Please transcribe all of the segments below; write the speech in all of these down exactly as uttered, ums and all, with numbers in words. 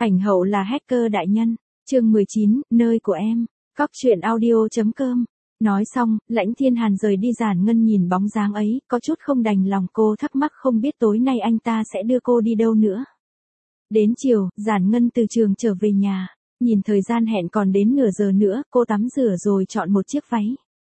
Ảnh hậu là hacker đại nhân. Chương mười chín, nơi của em. Cóc truyện audio chấm com. Nói xong, Lãnh Thiên Hàn rời đi. Giản Ngân nhìn bóng dáng ấy, có chút không đành lòng. Cô thắc mắc không biết tối nay anh ta sẽ đưa cô đi đâu nữa. Đến chiều, Giản Ngân từ trường trở về nhà. Nhìn thời gian hẹn còn đến nửa giờ nữa, cô tắm rửa rồi chọn một chiếc váy.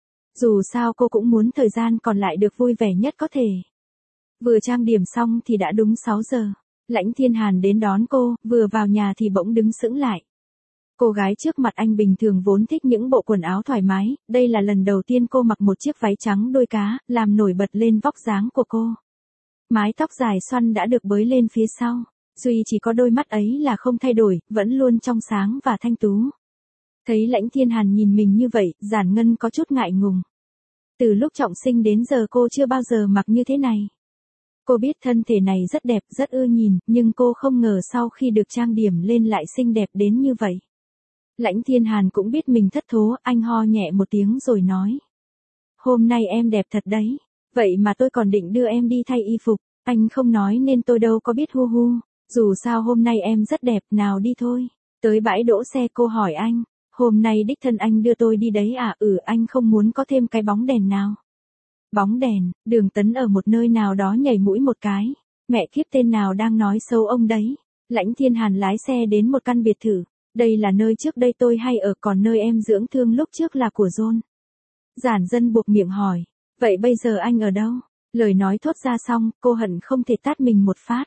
Dù sao cô cũng muốn thời gian còn lại được vui vẻ nhất có thể. Vừa trang điểm xong thì đã đúng sáu giờ. Lãnh Thiên Hàn đến đón cô, vừa vào nhà thì bỗng đứng sững lại. Cô gái trước mặt anh bình thường vốn thích những bộ quần áo thoải mái, đây là lần đầu tiên cô mặc một chiếc váy trắng đôi cá, làm nổi bật lên vóc dáng của cô. Mái tóc dài xoăn đã được bới lên phía sau, duy chỉ có đôi mắt ấy là không thay đổi, vẫn luôn trong sáng và thanh tú. Thấy Lãnh Thiên Hàn nhìn mình như vậy, Giản Ngân có chút ngại ngùng. Từ lúc trọng sinh đến giờ cô chưa bao giờ mặc như thế này. Cô biết thân thể này rất đẹp, rất ưa nhìn, nhưng cô không ngờ sau khi được trang điểm lên lại xinh đẹp đến như vậy. Lãnh Thiên Hàn cũng biết mình thất thố, anh ho nhẹ một tiếng rồi nói. Hôm nay em đẹp thật đấy, vậy mà tôi còn định đưa em đi thay y phục, anh không nói nên tôi đâu có biết hu hu, dù sao hôm nay em rất đẹp, nào đi thôi. Tới bãi đỗ xe cô hỏi anh, hôm nay đích thân anh đưa tôi đi đấy à? Ừ, anh không muốn có thêm cái bóng đèn nào. Bóng đèn, Đường Tấn ở một nơi nào đó nhảy mũi một cái. Mẹ kiếp, tên nào đang nói xấu ông đấy. Lãnh Thiên Hàn lái xe đến một căn biệt thự. Đây là nơi trước đây tôi hay ở, còn nơi em dưỡng thương lúc trước là của John. Giản Dân buộc miệng hỏi. Vậy bây giờ anh ở đâu? Lời nói thốt ra xong, cô hận không thể tát mình một phát.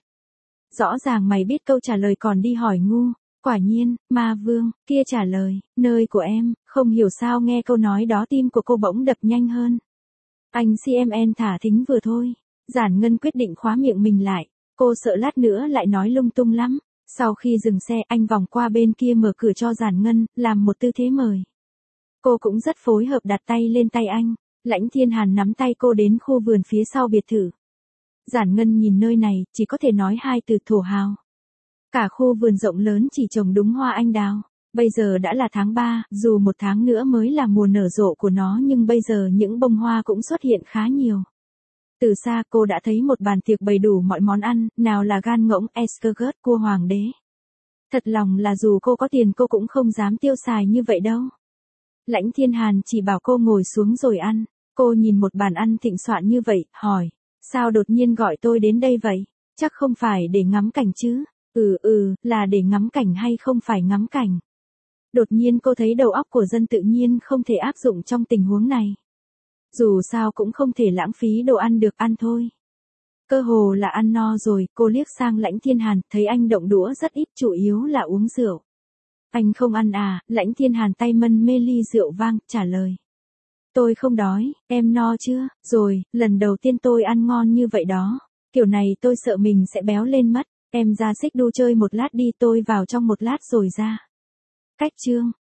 Rõ ràng mày biết câu trả lời còn đi hỏi ngu. Quả nhiên, Ma Vương kia trả lời, nơi của em. Không hiểu sao nghe câu nói đó tim của cô bỗng đập nhanh hơn. Anh xê em en thả thính vừa thôi. Giản Ngân quyết định khóa miệng mình lại. Cô sợ lát nữa lại nói lung tung lắm. Sau khi dừng xe, anh vòng qua bên kia mở cửa cho Giản Ngân, làm một tư thế mời. Cô cũng rất phối hợp đặt tay lên tay anh. Lãnh Thiên Hàn nắm tay cô đến khu vườn phía sau biệt thự. Giản Ngân nhìn nơi này, chỉ có thể nói hai từ thổ hào. Cả khu vườn rộng lớn chỉ trồng đúng hoa anh đào. Bây giờ đã là tháng ba, dù một tháng nữa mới là mùa nở rộ của nó nhưng bây giờ những bông hoa cũng xuất hiện khá nhiều. Từ xa cô đã thấy một bàn tiệc bày đủ mọi món ăn, nào là gan ngỗng, escargot, cua hoàng đế. Thật lòng là dù cô có tiền cô cũng không dám tiêu xài như vậy đâu. Lãnh Thiên Hàn chỉ bảo cô ngồi xuống rồi ăn. Cô nhìn một bàn ăn thịnh soạn như vậy, hỏi, sao đột nhiên gọi tôi đến đây vậy? Chắc không phải để ngắm cảnh chứ? Ừ ừ, là để ngắm cảnh hay không phải ngắm cảnh? Đột nhiên cô thấy đầu óc của Dân tự nhiên không thể áp dụng trong tình huống này. Dù sao cũng không thể lãng phí đồ ăn, được ăn thôi. Cơ hồ là ăn no rồi, cô liếc sang Lãnh Thiên Hàn, thấy anh động đũa rất ít, chủ yếu là uống rượu. Anh không ăn à? Lãnh Thiên Hàn tay mân mê ly rượu vang, trả lời. Tôi không đói, em no chưa? Rồi, lần đầu tiên tôi ăn ngon như vậy đó. Kiểu này tôi sợ mình sẽ béo lên mất. Em ra xích đu chơi một lát đi, tôi vào trong một lát rồi ra. Cách chương.